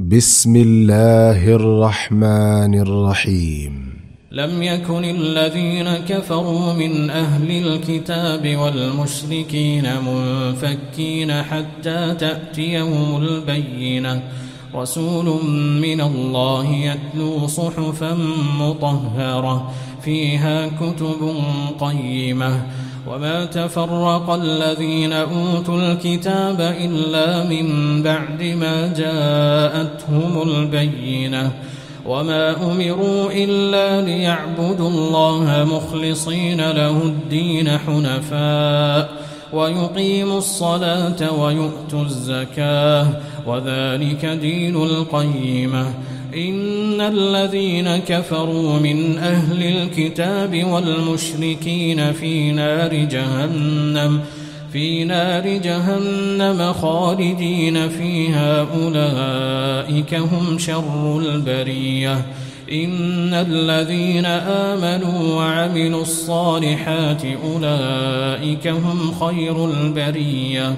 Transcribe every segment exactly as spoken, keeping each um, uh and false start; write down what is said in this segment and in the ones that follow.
بسم الله الرحمن الرحيم. لم يكن الذين كفروا من أهل الكتاب والمشركين منفكين حتى تأتيهم البينة، رسول من الله يتلو صحفا مطهرة فيها كتب قيمة. وما تفرق الذين أوتوا الكتاب إلا من بعد ما جاءتهم البينة، وما أمروا إلا ليعبدوا الله مخلصين له الدين حنفاء ويقيموا الصلاة ويؤتوا الزكاة وذلك دين القيمة. إن الذين كفروا من أهل الكتاب والمشركين في نار جهنم في نار جهنم خالدين فيها، أولئك هم شر البرية. إن الذين آمنوا وعملوا الصالحات أولئك هم خير البرية،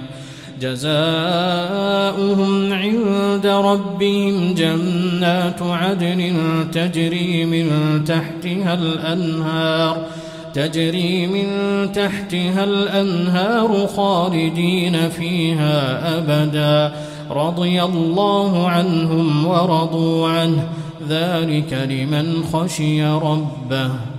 جزاؤهم عند ربهم جنات عدن تجري من تحتها الأنهار تجري من تحتها الأنهار خالدين فيها أبدا، رضي الله عنهم ورضوا عنه، ذلك لمن خشي ربه.